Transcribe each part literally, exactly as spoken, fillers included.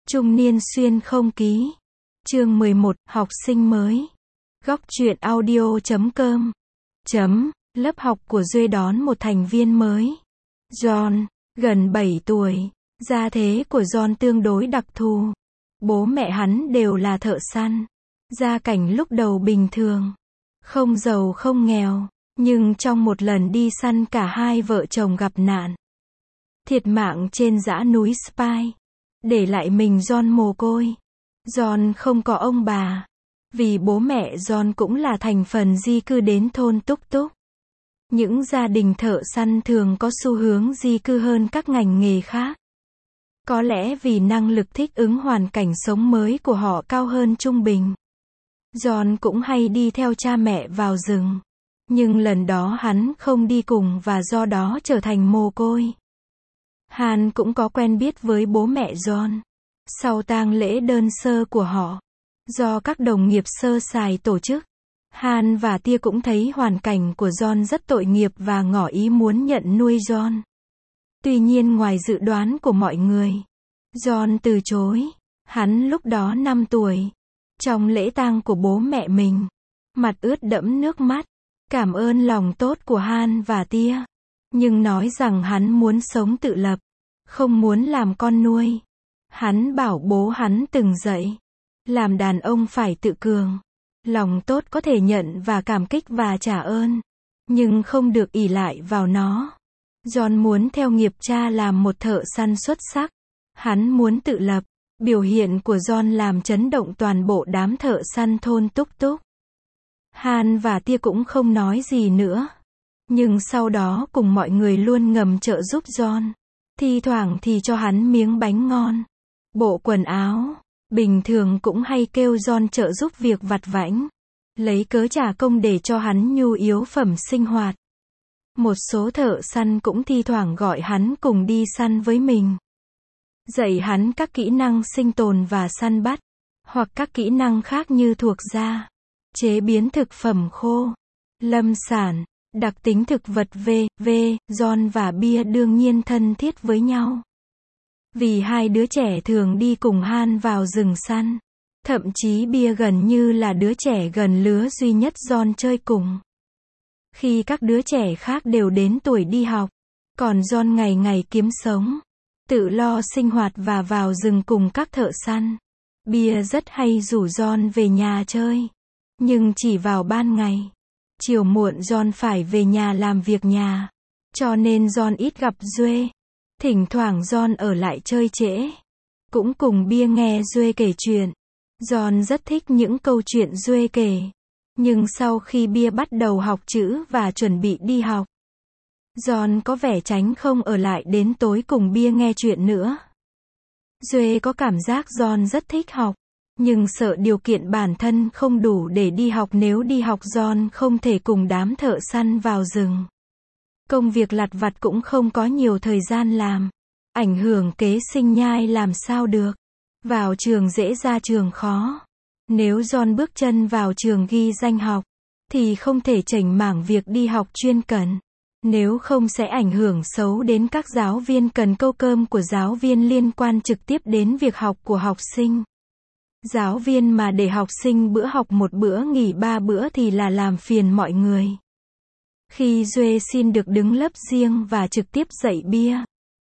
Trung niên xuyên không ký. Chương mười một, học sinh mới. Góc truyện audio chấm com. Chấm, lớp học của Duy đón một thành viên mới. John, gần bảy tuổi. Gia thế của John tương đối đặc thù. Bố mẹ hắn đều là thợ săn. Gia cảnh lúc đầu bình thường. Không giàu không nghèo. Nhưng trong một lần đi săn cả hai vợ chồng gặp nạn. Thiệt mạng trên dã núi Spy. Để lại mình John mồ côi. John không có ông bà. Vì bố mẹ John cũng là thành phần di cư đến thôn Túc Túc. Những gia đình thợ săn thường có xu hướng di cư hơn các ngành nghề khác. Có lẽ vì năng lực thích ứng hoàn cảnh sống mới của họ cao hơn trung bình. John cũng hay đi theo cha mẹ vào rừng. Nhưng lần đó hắn không đi cùng và do đó trở thành mồ côi. Han cũng có quen biết với bố mẹ John. Sau tang lễ đơn sơ của họ, do các đồng nghiệp sơ sài tổ chức, Han và Tia cũng thấy hoàn cảnh của John rất tội nghiệp và ngỏ ý muốn nhận nuôi John. Tuy nhiên ngoài dự đoán của mọi người, John từ chối. Hắn lúc đó năm tuổi. Trong lễ tang của bố mẹ mình, mặt ướt đẫm nước mắt, cảm ơn lòng tốt của Han và Tia. Nhưng nói rằng hắn muốn sống tự lập, không muốn làm con nuôi. Hắn bảo bố hắn từng dạy, làm đàn ông phải tự cường. Lòng tốt có thể nhận và cảm kích và trả ơn, nhưng không được ỷ lại vào nó. John muốn theo nghiệp cha làm một thợ săn xuất sắc. Hắn muốn tự lập. Biểu hiện của John làm chấn động toàn bộ đám thợ săn thôn Túc Túc. Han và Tia cũng không nói gì nữa. Nhưng sau đó cùng mọi người luôn ngầm trợ giúp John. Thi thoảng thì cho hắn miếng bánh ngon, bộ quần áo. Bình thường cũng hay kêu John trợ giúp việc vặt vãnh, lấy cớ trả công để cho hắn nhu yếu phẩm sinh hoạt. Một số thợ săn cũng thi thoảng gọi hắn cùng đi săn với mình. Dạy hắn các kỹ năng sinh tồn và săn bắt, hoặc các kỹ năng khác như thuộc da, chế biến thực phẩm khô, lâm sản, đặc tính thực vật vân vân. John và Bia đương nhiên thân thiết với nhau. Vì hai đứa trẻ thường đi cùng Han vào rừng săn. Thậm chí Bia gần như là đứa trẻ gần lứa duy nhất John chơi cùng. Khi các đứa trẻ khác đều đến tuổi đi học, còn John ngày ngày kiếm sống, tự lo sinh hoạt và vào rừng cùng các thợ săn. Bia rất hay rủ John về nhà chơi. Nhưng chỉ vào ban ngày. Chiều muộn John phải về nhà làm việc nhà. Cho nên John ít gặp Duê. Thỉnh thoảng John ở lại chơi trễ. Cũng cùng Bia nghe Duê kể chuyện. John rất thích những câu chuyện Duê kể. Nhưng sau khi Bia bắt đầu học chữ và chuẩn bị đi học, John có vẻ tránh không ở lại đến tối cùng Bia nghe chuyện nữa. Duê có cảm giác John rất thích học, nhưng sợ điều kiện bản thân không đủ để đi học. Nếu đi học John không thể cùng đám thợ săn vào rừng. Công việc lặt vặt cũng không có nhiều thời gian làm. Ảnh hưởng kế sinh nhai làm sao được. Vào trường dễ ra trường khó. Nếu John bước chân vào trường ghi danh học, thì không thể chểnh mảng việc đi học chuyên cần. Nếu không sẽ ảnh hưởng xấu đến các giáo viên cần câu cơm của giáo viên liên quan trực tiếp đến việc học của học sinh. Giáo viên mà để học sinh bữa học một bữa nghỉ ba bữa thì là làm phiền mọi người. Khi Duê xin được đứng lớp riêng và trực tiếp dạy Bia,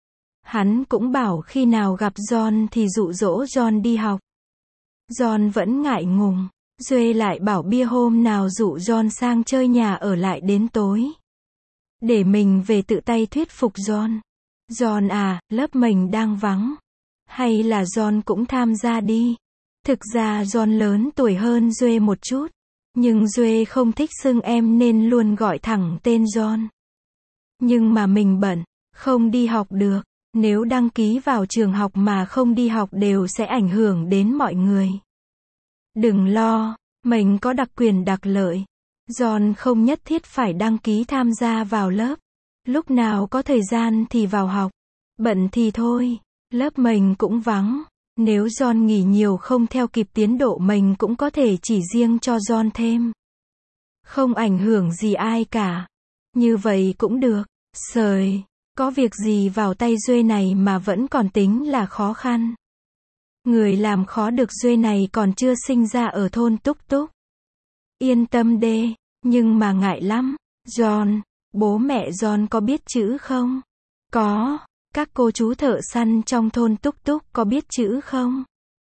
hắn cũng bảo khi nào gặp John thì dụ dỗ John đi học. John vẫn ngại ngùng. Duê lại bảo Bia hôm nào dụ John sang chơi nhà ở lại đến tối, để mình về tự tay thuyết phục John. John à, lớp mình đang vắng. Hay là John cũng tham gia đi. Thực ra John lớn tuổi hơn Duê một chút. Nhưng Duê không thích xưng em nên luôn gọi thẳng tên John. Nhưng mà mình bận, không đi học được. Nếu đăng ký vào trường học mà không đi học đều sẽ ảnh hưởng đến mọi người. Đừng lo, mình có đặc quyền đặc lợi. John không nhất thiết phải đăng ký tham gia vào lớp. Lúc nào có thời gian thì vào học. Bận thì thôi. Lớp mình cũng vắng. Nếu John nghỉ nhiều không theo kịp tiến độ mình cũng có thể chỉ riêng cho John thêm. Không ảnh hưởng gì ai cả. Như vậy cũng được. Sời, có việc gì vào tay Duê này mà vẫn còn tính là khó khăn. Người làm khó được Duê này còn chưa sinh ra ở thôn Túc Túc. Yên tâm đê, nhưng mà ngại lắm. John, bố mẹ John có biết chữ không? Có. Các cô chú thợ săn trong thôn Túc Túc có biết chữ không?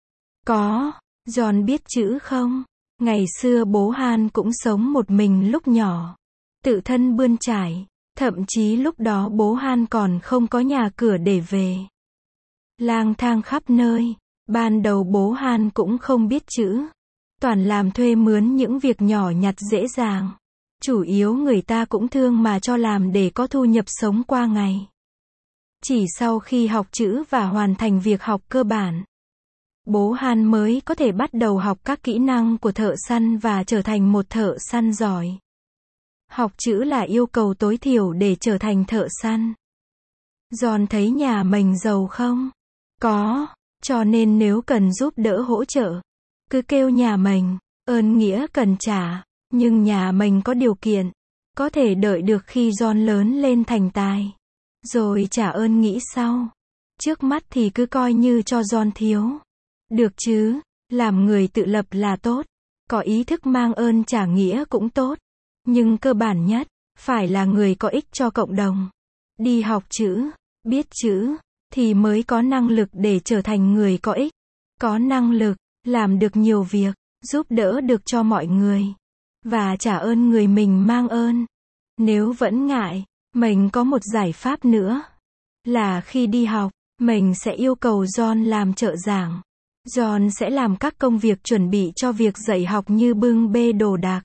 Có. John biết chữ không? Ngày xưa bố Han cũng sống một mình lúc nhỏ. Tự thân bươn trải. Thậm chí lúc đó bố Han còn không có nhà cửa để về. Lang thang khắp nơi. Ban đầu bố Han cũng không biết chữ. Toàn làm thuê mướn những việc nhỏ nhặt dễ dàng. Chủ yếu người ta cũng thương mà cho làm để có thu nhập sống qua ngày. Chỉ sau khi học chữ và hoàn thành việc học cơ bản, bố Han mới có thể bắt đầu học các kỹ năng của thợ săn và trở thành một thợ săn giỏi. Học chữ là yêu cầu tối thiểu để trở thành thợ săn. John thấy nhà mình giàu không? Có, cho nên nếu cần giúp đỡ hỗ trợ, cứ kêu nhà mình, ơn nghĩa cần trả, nhưng nhà mình có điều kiện, có thể đợi được khi John lớn lên thành tài, rồi trả ơn nghĩ sau. Trước mắt thì cứ coi như cho John thiếu. Được chứ, làm người tự lập là tốt, có ý thức mang ơn trả nghĩa cũng tốt, nhưng cơ bản nhất, phải là người có ích cho cộng đồng. Đi học chữ, biết chữ, thì mới có năng lực để trở thành người có ích. Có năng lực, làm được nhiều việc, giúp đỡ được cho mọi người. Và trả ơn người mình mang ơn. Nếu vẫn ngại, mình có một giải pháp nữa. Là khi đi học, mình sẽ yêu cầu John làm trợ giảng. John sẽ làm các công việc chuẩn bị cho việc dạy học như bưng bê đồ đạc,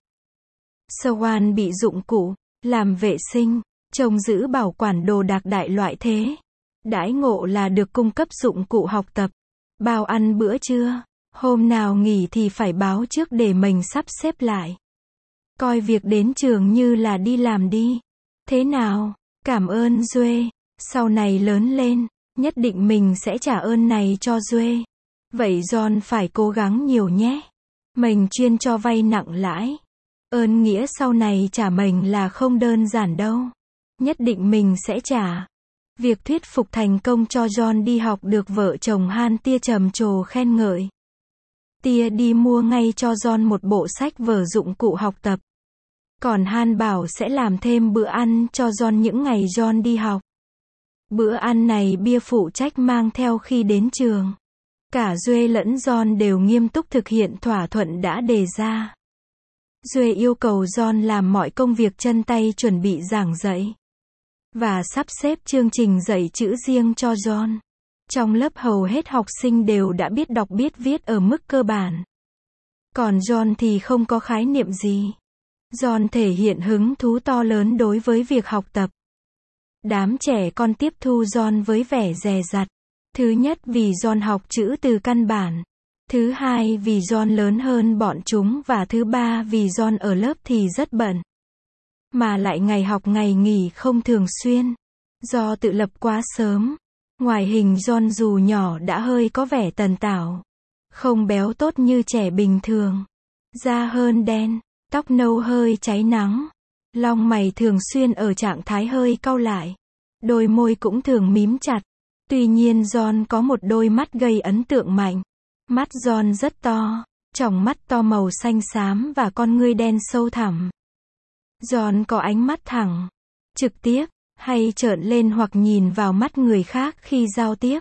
Swan bị dụng cụ, làm vệ sinh, trông giữ bảo quản đồ đạc đại loại thế. Đãi ngộ là được cung cấp dụng cụ học tập, bao ăn bữa trưa, hôm nào nghỉ thì phải báo trước để mình sắp xếp lại. Coi việc đến trường như là đi làm đi. Thế nào? Cảm ơn Duê. Sau này lớn lên, nhất định mình sẽ trả ơn này cho Duê. Vậy John phải cố gắng nhiều nhé. Mình chuyên cho vay nặng lãi. Ơn nghĩa sau này trả mình là không đơn giản đâu. Nhất định mình sẽ trả. Việc thuyết phục thành công cho John đi học được vợ chồng Han tia trầm trồ khen ngợi. Tia đi mua ngay cho John một bộ sách vở dụng cụ học tập. Còn Han bảo sẽ làm thêm bữa ăn cho John những ngày John đi học. Bữa ăn này Bia phụ trách mang theo khi đến trường. Cả Duê lẫn John đều nghiêm túc thực hiện thỏa thuận đã đề ra. Duê yêu cầu John làm mọi công việc chân tay chuẩn bị giảng dạy. Và sắp xếp chương trình dạy chữ riêng cho John. Trong lớp hầu hết học sinh đều đã biết đọc biết viết ở mức cơ bản. Còn John thì không có khái niệm gì. John thể hiện hứng thú to lớn đối với việc học tập. Đám trẻ con tiếp thu John với vẻ dè dặt. Thứ nhất vì John học chữ từ căn bản. Thứ hai vì John lớn hơn bọn chúng và thứ ba vì John ở lớp thì rất bận. Mà lại ngày học ngày nghỉ không thường xuyên. Do tự lập quá sớm. Ngoại hình John dù nhỏ đã hơi có vẻ tần tảo. Không béo tốt như trẻ bình thường. Da hơn đen, tóc nâu hơi cháy nắng. Lông mày thường xuyên ở trạng thái hơi cau lại. Đôi môi cũng thường mím chặt. Tuy nhiên John có một đôi mắt gây ấn tượng mạnh. Mắt John rất to, tròng mắt to màu xanh xám và con ngươi đen sâu thẳm. John có ánh mắt thẳng, trực tiếp, hay trợn lên hoặc nhìn vào mắt người khác khi giao tiếp.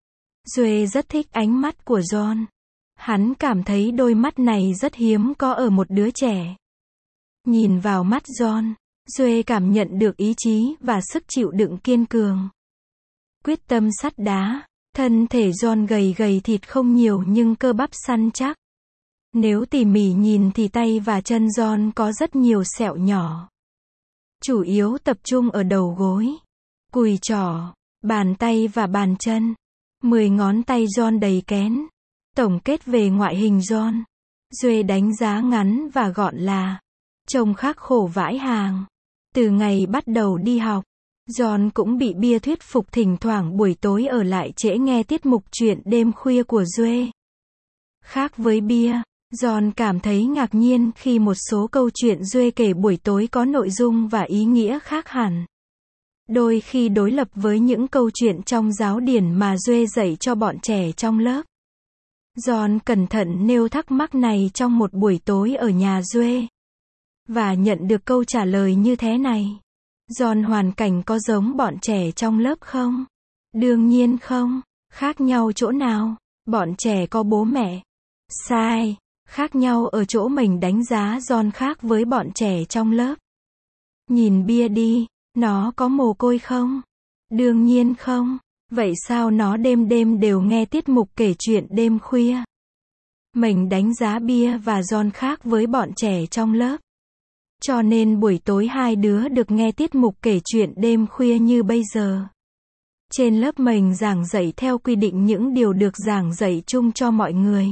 Duê rất thích ánh mắt của John. Hắn cảm thấy đôi mắt này rất hiếm có ở một đứa trẻ. Nhìn vào mắt John, Duê cảm nhận được ý chí và sức chịu đựng kiên cường. Quyết tâm sắt đá. Thân thể John gầy gầy thịt không nhiều nhưng cơ bắp săn chắc. Nếu tỉ mỉ nhìn thì tay và chân John có rất nhiều sẹo nhỏ. Chủ yếu tập trung ở đầu gối, cùi trỏ, bàn tay và bàn chân. Mười ngón tay John đầy kén. Tổng kết về ngoại hình John, Duê đánh giá ngắn và gọn là trông khắc khổ vãi hàng. Từ ngày bắt đầu đi học, John cũng bị Bia thuyết phục thỉnh thoảng buổi tối ở lại trễ nghe tiết mục chuyện đêm khuya của Duê. Khác với Bia, John cảm thấy ngạc nhiên khi một số câu chuyện Duê kể buổi tối có nội dung và ý nghĩa khác hẳn. Đôi khi đối lập với những câu chuyện trong giáo điển mà Duê dạy cho bọn trẻ trong lớp. John cẩn thận nêu thắc mắc này trong một buổi tối ở nhà Joe. Và nhận được câu trả lời như thế này. John, hoàn cảnh có giống bọn trẻ trong lớp không? Đương nhiên không. Khác nhau chỗ nào? Bọn trẻ có bố mẹ. Sai. Khác nhau ở chỗ mình đánh giá John khác với bọn trẻ trong lớp. Nhìn Bia đi, nó có mồ côi không? Đương nhiên không. Vậy sao nó đêm đêm đều nghe tiết mục kể chuyện đêm khuya? Mình đánh giá Bia và John khác với bọn trẻ trong lớp. Cho nên buổi tối hai đứa được nghe tiết mục kể chuyện đêm khuya như bây giờ. Trên lớp mình giảng dạy theo quy định những điều được giảng dạy chung cho mọi người.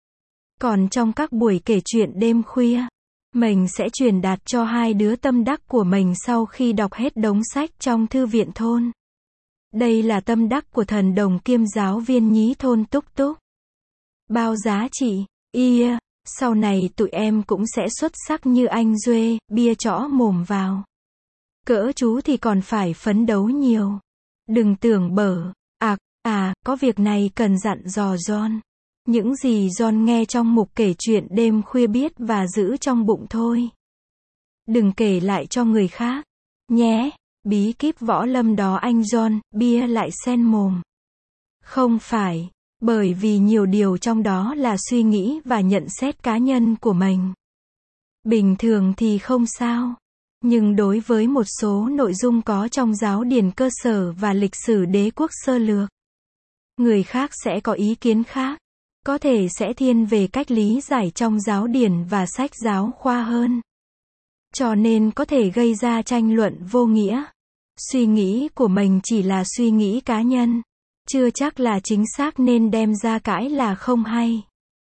Còn trong các buổi kể chuyện đêm khuya, mình sẽ truyền đạt cho hai đứa tâm đắc của mình sau khi đọc hết đống sách trong thư viện thôn. Đây là tâm đắc của thần đồng kiêm giáo viên nhí thôn Túc Túc. Bao giá trị, yeah, sau này tụi em cũng sẽ xuất sắc như anh Duê, Bia chõ mồm vào. Cỡ chú thì còn phải phấn đấu nhiều. Đừng tưởng bở, à, à, có việc này cần dặn dò John. Những gì John nghe trong mục kể chuyện đêm khuya biết và giữ trong bụng thôi. Đừng kể lại cho người khác, nhé. Bí kíp võ lâm đó anh John, Bia lại sen mồm. Không phải, bởi vì nhiều điều trong đó là suy nghĩ và nhận xét cá nhân của mình. Bình thường thì không sao. Nhưng đối với một số nội dung có trong giáo điển cơ sở và lịch sử đế quốc sơ lược, người khác sẽ có ý kiến khác. Có thể sẽ thiên về cách lý giải trong giáo điển và sách giáo khoa hơn. Cho nên có thể gây ra tranh luận vô nghĩa. Suy nghĩ của mình chỉ là suy nghĩ cá nhân. Chưa chắc là chính xác nên đem ra cãi là không hay.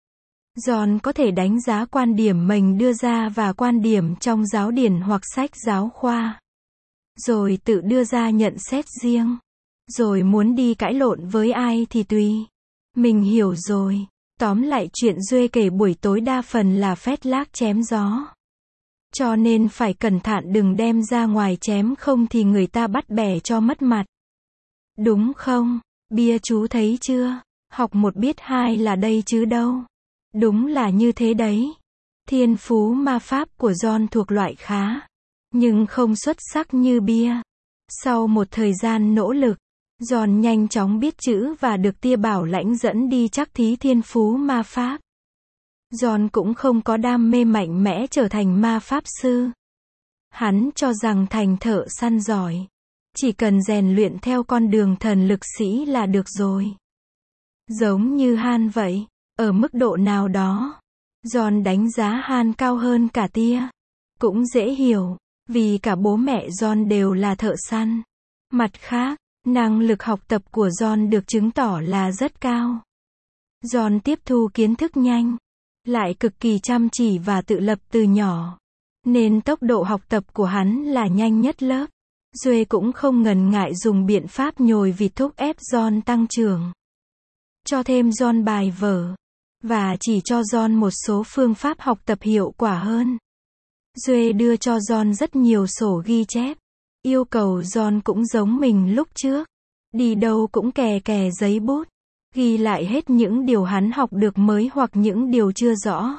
John có thể đánh giá quan điểm mình đưa ra và quan điểm trong giáo điển hoặc sách giáo khoa. Rồi tự đưa ra nhận xét riêng. Rồi muốn đi cãi lộn với ai thì tùy. Mình hiểu rồi. Tóm lại chuyện Duê kể buổi tối đa phần là phét lác chém gió. Cho nên phải cẩn thận đừng đem ra ngoài chém không thì người ta bắt bẻ cho mất mặt. Đúng không? Bia chú thấy chưa? Học một biết hai là đây chứ đâu. Đúng là như thế đấy. Thiên phú ma pháp của John thuộc loại khá. Nhưng không xuất sắc như Bia. Sau một thời gian nỗ lực, John nhanh chóng biết chữ và được tia bảo lãnh dẫn đi chắc thí thiên phú ma pháp. John cũng không có đam mê mạnh mẽ trở thành ma pháp sư. Hắn cho rằng thành thợ săn giỏi. Chỉ cần rèn luyện theo con đường thần lực sĩ là được rồi. Giống như Han vậy. Ở mức độ nào đó, John đánh giá Han cao hơn cả tia. Cũng dễ hiểu, vì cả bố mẹ John đều là thợ săn. Mặt khác, năng lực học tập của John được chứng tỏ là rất cao. John tiếp thu kiến thức nhanh, lại cực kỳ chăm chỉ và tự lập từ nhỏ. Nên tốc độ học tập của hắn là nhanh nhất lớp. Duê cũng không ngần ngại dùng biện pháp nhồi vịt thúc ép John tăng trưởng. Cho thêm John bài vở. Và chỉ cho John một số phương pháp học tập hiệu quả hơn. Duê đưa cho John rất nhiều sổ ghi chép. Yêu cầu John cũng giống mình lúc trước. Đi đâu cũng kè kè giấy bút. Ghi lại hết những điều hắn học được mới hoặc những điều chưa rõ.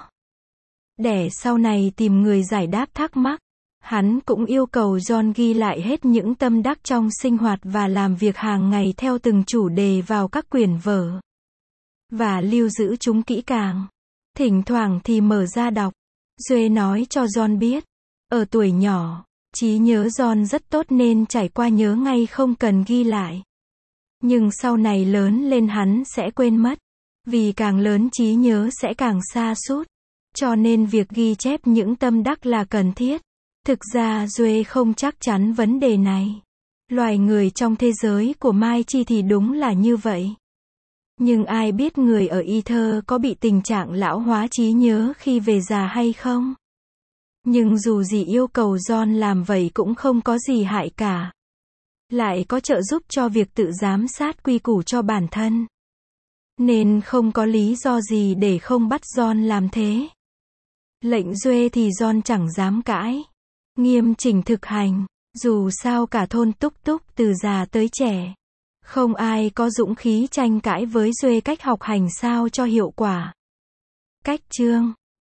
Để sau này tìm người giải đáp thắc mắc. Hắn cũng yêu cầu John ghi lại hết những tâm đắc trong sinh hoạt và làm việc hàng ngày theo từng chủ đề vào các quyển vở. Và lưu giữ chúng kỹ càng. Thỉnh thoảng thì mở ra đọc. Duê nói cho John biết. Ở tuổi nhỏ, trí nhớ John rất tốt nên trải qua nhớ ngay không cần ghi lại. Nhưng sau này lớn lên hắn sẽ quên mất. Vì càng lớn trí nhớ sẽ càng xa sút. Cho nên việc ghi chép những tâm đắc là cần thiết. Thực ra Duê không chắc chắn vấn đề này. Loài người trong thế giới của Mai Chi thì đúng là như vậy. Nhưng ai biết người ở Ether có bị tình trạng lão hóa trí nhớ khi về già hay không? Nhưng dù gì yêu cầu John làm vậy cũng không có gì hại cả. Lại có trợ giúp cho việc tự giám sát quy củ cho bản thân. Nên không có lý do gì để không bắt John làm thế. Lệnh Duê thì John chẳng dám cãi. Nghiêm chỉnh thực hành. Dù sao cả thôn Túc Túc từ già tới trẻ Không ai có dũng khí tranh cãi với Duê cách học hành sao cho hiệu quả. Cách chương